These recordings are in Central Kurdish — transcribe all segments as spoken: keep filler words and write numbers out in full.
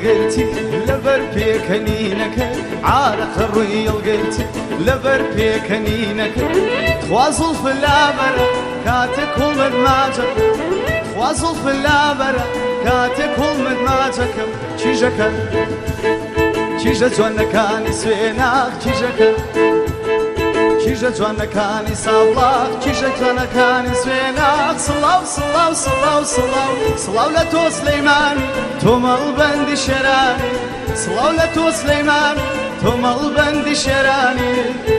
القلتي لبر بيكنينك عارق الري القلتي لبر بيكنينك تواصل في اللابر كاتك ومدماجك تواصل في اللابر كاتك ومدماجك تشيجك تشيجة جوانا كاني سويناك تشيجك تشيجة جوانا كاني صابلاك تشيجة جوانا كاني سويناك صلاو صلاو صلاو صلاو صلاو لتو سليماني توم البند شراني صلاو لتو سليماني توم البند شراني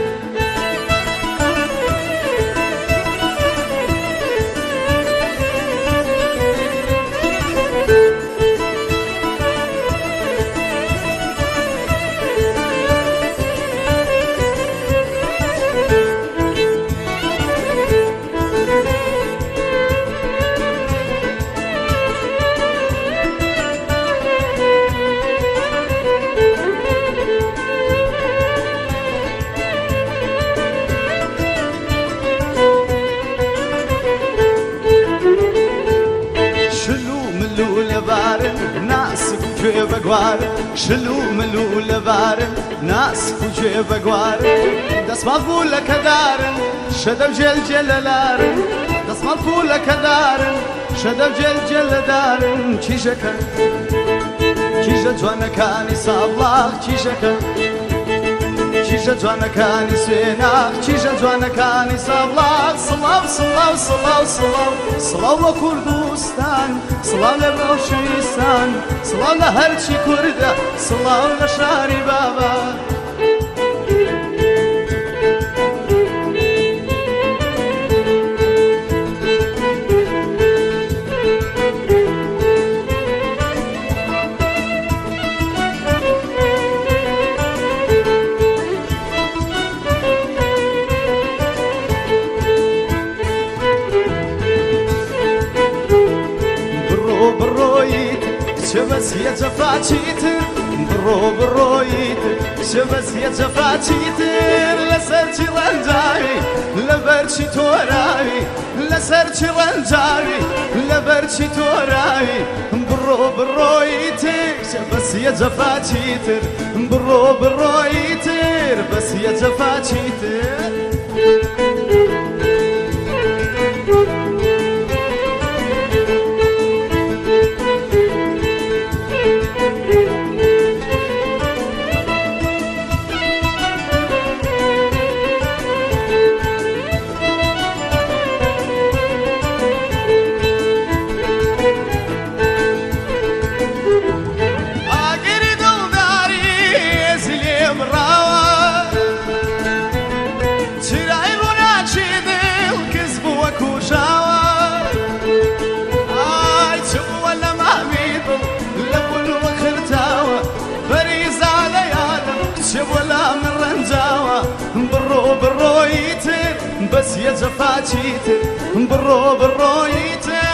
ناس كوجه بقوار شلو ملو لبار ناس كوجه بقوار دس ما فول كدار شدب جل جلالار دس ما فول كدار شدب جل جلدار تشيجك تشيجة جوانا كاني صابلاك تشيجك تشيجة جوانا كاني سويناك تشيجة جوانا كاني صابلاك صلاو صلاو صلاو صلاو صلاو لكردستان صلاو لبلوچستان صلاو لهرچی کرده صلاو لشاری بابا شبس يا جفاتيت برو برويت شبس يا جفاتيت لسرتي رنجاي لبرشي توراي لسرتي رنجاي لبرشي توراي برو برويت شبس يا جفاتيت برو برويت بس يا جفاتيت برو برويتر بس يا جفاتيتر برو برويتر